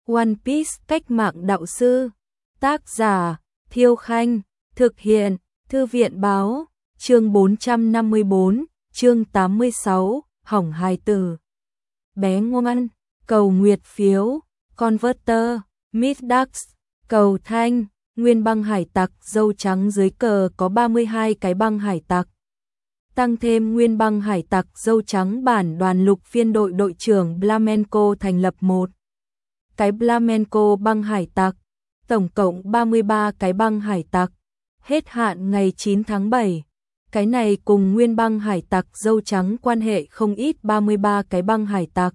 One Piece cách mạng đạo sư. Tác giả Thiêu Khanh. Thực hiện Thư viện báo. Chương 454, chương 86, hỏng hài tử. Bé ngoan, cầu nguyệt phiếu, Converter, Midax, cầu thanh, nguyên băng hải tặc dâu trắng dưới cờ có 32 cái băng hải tặc. Tăng thêm nguyên băng hải tặc dâu trắng bản đoàn lục phiên đội đội trưởng Flamenco thành lập một cái Flamenco băng hải tặc, tổng cộng 33 cái băng hải tặc, hết hạn ngày 9 tháng 7. Cái này cùng nguyên băng hải tặc dâu trắng quan hệ không ít 33 cái băng hải tặc.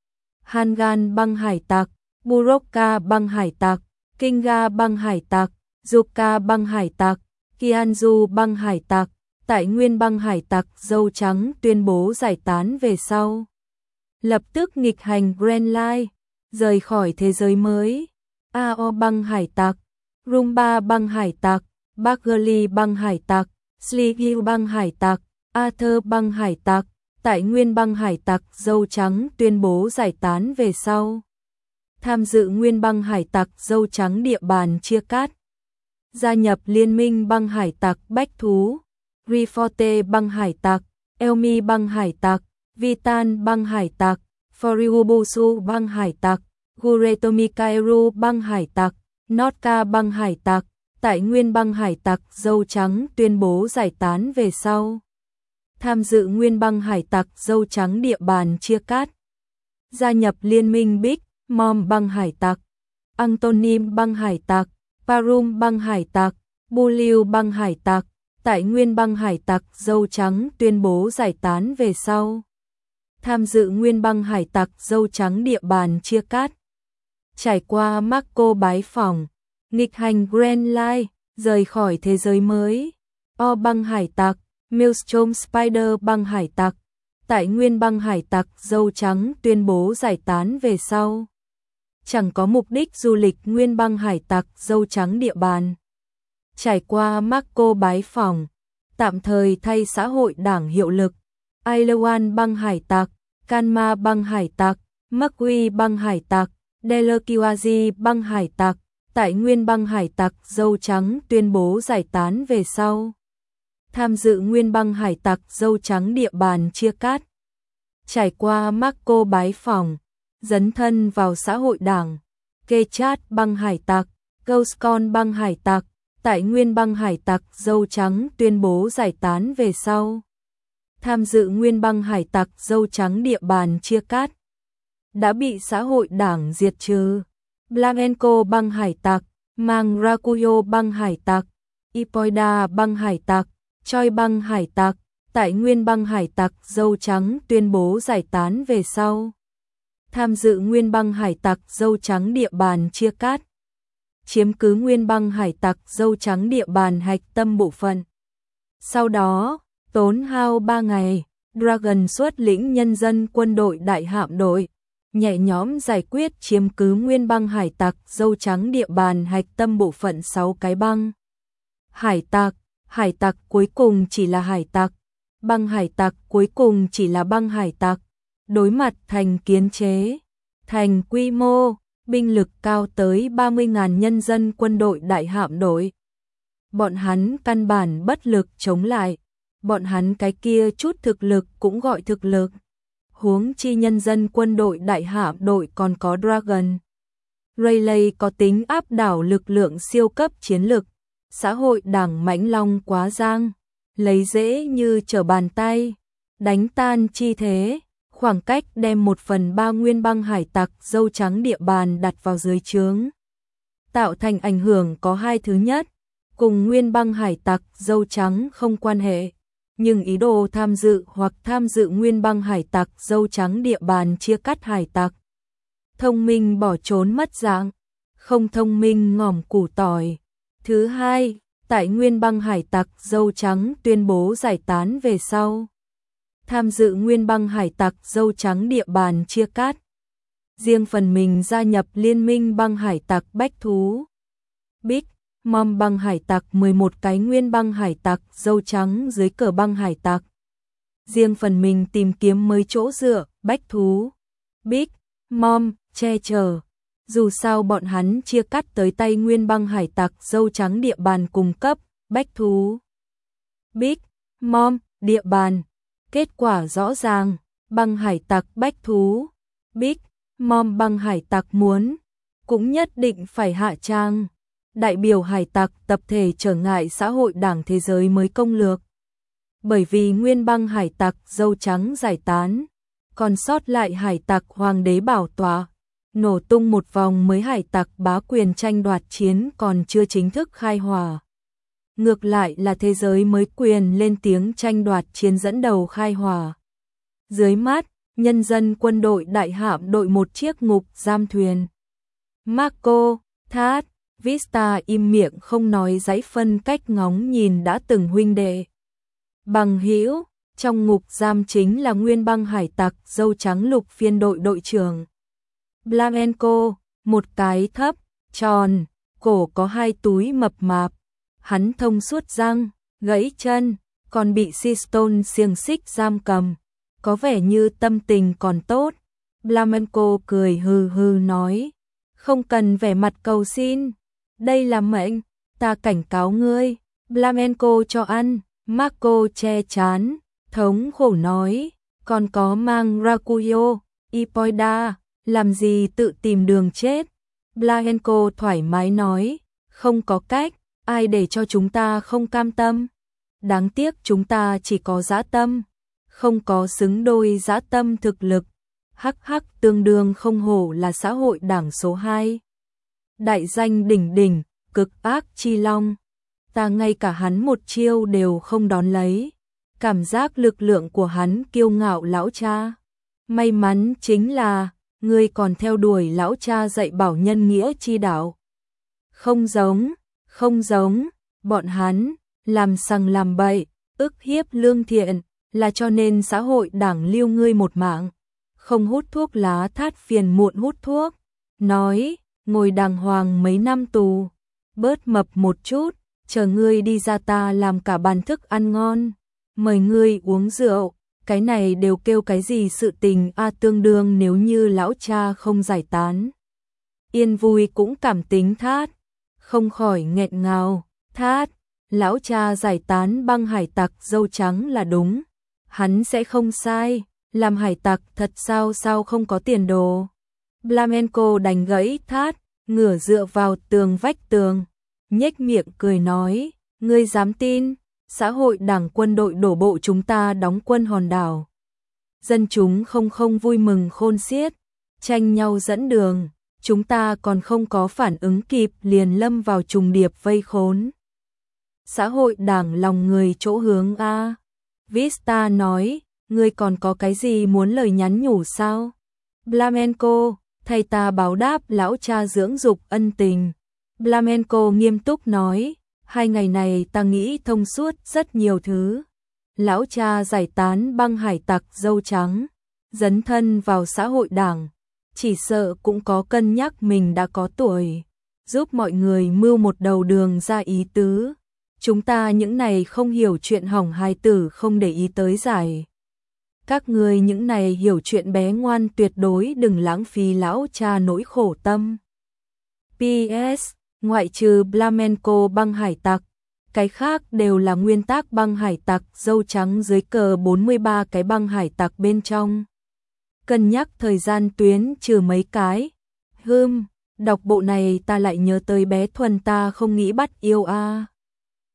Hangan băng hải tặc, Buroka băng hải tặc, Kinga băng hải tặc, Yuka băng hải tặc, Kianju băng hải tặc, tại nguyên băng hải tặc dâu trắng tuyên bố giải tán về sau. Lập tức nghịch hành Grand Line, rời khỏi thế giới mới. Ao băng hải tặc, Rumba băng hải tặc, Bagley băng hải tặc, Sleepy băng hải tặc, Arthur băng hải tặc, tại nguyên băng hải tặc dâu trắng tuyên bố giải tán về sau. Tham dự nguyên băng hải tặc dâu trắng địa bàn chia cắt. Gia nhập liên minh băng hải tặc bách thú. Riforte băng hải tặc, Elmi băng hải tặc, Vitan băng hải tặc, Foriubusu băng hải tặc, Guretomi Kairu băng hải tặc, Notka băng hải tặc, tại nguyên băng hải tặc dâu trắng tuyên bố giải tán về sau. Tham dự nguyên băng hải tặc dâu trắng địa bàn chia cắt. Gia nhập liên minh Big Mom băng hải tặc, Antonim băng hải tặc, Parum băng hải tặc, Buliu băng hải tặc, tại nguyên băng hải tặc dâu trắng tuyên bố giải tán về sau. Tham dự nguyên băng hải tặc dâu trắng địa bàn chia cắt. Trải qua Marco bái phỏng, nghịch hành Grand Line, rời khỏi thế giới mới. O băng hải tặc, Maelstrom Spider băng hải tặc, tại nguyên băng hải tặc dâu trắng tuyên bố giải tán về sau. Chẳng có mục đích du lịch nguyên băng hải tặc dâu trắng địa bàn. Trải qua Marco bái phỏng, tạm thời thay xã hội đảng hiệu lực. Ailewan băng hải tặc, Kanma băng hải tặc, Makui băng hải tặc, Delakiwaji băng hải tặc, tại nguyên băng hải tặc dâu trắng tuyên bố giải tán về sau. Tham dự nguyên băng hải tặc dâu trắng địa bàn chia cắt. Trải qua Marco bái phỏng, dấn thân vào xã hội đảng. Kechat băng hải tặc, Ghostcon băng hải tặc, tại nguyên băng hải tặc dâu trắng tuyên bố giải tán về sau. Tham dự nguyên băng hải tặc dâu trắng địa bàn chia cắt. Đã bị xã hội đảng diệt trừ. Flamenco băng hải tặc, Mang Rakuyo băng hải tặc, Ipoida băng hải tặc, Choi băng hải tặc, tại nguyên băng hải tặc dâu trắng tuyên bố giải tán về sau. Tham dự nguyên băng hải tặc dâu trắng địa bàn chia cắt. Chiếm cứ nguyên băng hải tặc dâu trắng địa bàn hạch tâm bộ phận. Sau đó, tốn hao 3 ngày, Dragon xuất lĩnh nhân dân quân đội đại hạm đội, nhẹ nhõm giải quyết chiếm cứ nguyên băng hải tặc dâu trắng địa bàn hạch tâm bộ phận 6 cái băng. Hải tặc cuối cùng chỉ là hải tặc, băng hải tặc cuối cùng chỉ là băng hải tặc, đối mặt thành kiến chế, thành quy mô, binh lực cao tới 30.000 nhân dân quân đội đại hạm đội. Bọn hắn căn bản bất lực chống lại, bọn hắn cái kia chút thực lực cũng gọi thực lực. Huống chi nhân dân quân đội đại hạm đội còn có Dragon. Rayleigh có tính áp đảo lực lượng siêu cấp chiến lực, xã hội đảng mãnh long quá giang, lấy dễ như trở bàn tay, đánh tan chi thế. Khoảng cách đem 1/3 nguyên băng hải tặc dâu trắng địa bàn đặt vào dưới trướng. Tạo thành ảnh hưởng có hai: thứ nhất, cùng nguyên băng hải tặc dâu trắng không quan hệ, nhưng ý đồ tham dự hoặc tham dự nguyên băng hải tặc dâu trắng địa bàn chia cắt hải tặc. Thông minh bỏ trốn mất dạng, không thông minh ngỏm củ tỏi. Thứ hai, tại nguyên băng hải tặc dâu trắng tuyên bố giải tán về sau. Tham dự nguyên băng hải tặc dâu trắng địa bàn chia cắt. Riêng phần mình gia nhập liên minh băng hải tặc bách thú. Big Mom băng hải tặc 11 cái nguyên băng hải tặc dâu trắng dưới cờ băng hải tặc. Riêng phần mình tìm kiếm mới chỗ dựa, bách thú. Big Mom che chở. Dù sao bọn hắn chia cắt tới tay Nguyên băng hải tặc dâu trắng địa bàn cung cấp, bách thú. Big Mom, địa bàn. Kết quả rõ ràng, băng hải tặc bách thú. Big Mom băng hải tặc muốn, cũng nhất định phải hạ trang. Đại biểu hải tặc tập thể trở ngại xã hội đảng thế giới mới công lược. Bởi vì Nguyên băng hải tặc dâu trắng giải tán, còn sót lại hải tặc hoàng đế bảo tọa, nổ tung một vòng mới hải tặc bá quyền tranh đoạt chiến còn chưa chính thức khai hỏa. Ngược lại là thế giới mới quyền lên tiếng tranh đoạt chiến dẫn đầu khai hỏa. Dưới mắt, nhân dân quân đội đại hạm đội một chiếc ngục giam thuyền. Marco, Thát, Vista im miệng không nói, giãy phân cách ngóng nhìn đã từng huynh đệ. Bằng hữu, trong ngục giam chính là Nguyên băng hải tặc dâu trắng lục phiên đội đội trưởng. Flamenco, một cái thấp, tròn, cổ có hai túi mập mạp. Hắn thông suốt răng, gãy chân, còn bị Sistone xiềng xích giam cầm. Có vẻ như tâm tình còn tốt. Flamenco cười hừ hừ nói. Không cần vẻ mặt cầu xin. Đây là mệnh, ta cảnh cáo ngươi. Flamenco cho ăn. Marco che chán, thống khổ nói. Còn có mang Rakuyo, Ipoida, làm gì tự tìm đường chết. Flamenco thoải mái nói. Không có cách, ai để cho chúng ta không cam tâm. Đáng tiếc chúng ta chỉ có dã tâm, không có xứng đôi dã tâm thực lực. Hắc hắc, tương đương không hổ là xã hội đảng số 2. Đại danh đỉnh đỉnh, cực ác chi long. Ta ngay cả hắn một chiêu đều không đón lấy. Cảm giác lực lượng của hắn kiêu ngạo lão cha. May mắn chính là, ngươi còn theo đuổi lão cha dạy bảo nhân nghĩa chi đạo. Không giống, bọn hắn, làm sằng làm bậy, ức hiếp lương thiện, là cho nên xã hội đảng lưu ngươi một mạng. Không hút thuốc lá Thát phiền muộn hút thuốc. Nói, ngồi đàng hoàng mấy năm tù. Bớt mập một chút, chờ ngươi đi ra ta làm cả bàn thức ăn ngon. Mời ngươi uống rượu, cái này đều kêu cái gì sự tình a, tương đương nếu như lão cha không giải tán. Yên vui cũng cảm tính Thát, không khỏi nghẹn ngào. Thát, lão cha giải tán băng hải tặc dâu trắng là đúng. Hắn sẽ không sai, làm hải tặc thật sao không có tiền đồ. Flamenco đành gãy Thát, ngửa dựa vào tường vách tường, nhếch miệng cười nói, ngươi dám tin, xã hội đảng quân đội đổ bộ chúng ta đóng quân hòn đảo. Dân chúng không vui mừng khôn xiết, tranh nhau dẫn đường, chúng ta còn không có phản ứng kịp liền lâm vào trùng điệp vây khốn. Xã hội đảng lòng người chỗ hướng a. Vista nói, ngươi còn có cái gì muốn lời nhắn nhủ sao? Flamenco, thầy ta báo đáp lão cha dưỡng dục ân tình. Flamenco nghiêm túc nói, 2 ngày này ta nghĩ thông suốt rất nhiều thứ. Lão cha giải tán băng hải tặc dâu trắng, dấn thân vào xã hội đảng, chỉ sợ cũng có cân nhắc mình đã có tuổi, giúp mọi người mưu một đầu đường ra ý tứ. Chúng ta những này không hiểu chuyện hỏng hài tử không để ý tới giải. Các người những này hiểu chuyện bé ngoan tuyệt đối đừng lãng phí lão cha nỗi khổ tâm. PS, ngoại trừ Flamenco băng hải tặc, cái khác đều là nguyên tắc băng hải tặc dâu trắng dưới cờ 43 cái băng hải tặc bên trong. Cân nhắc thời gian tuyến trừ mấy cái. Đọc bộ này ta lại nhớ tới bé Thuần ta không nghĩ bắt yêu a.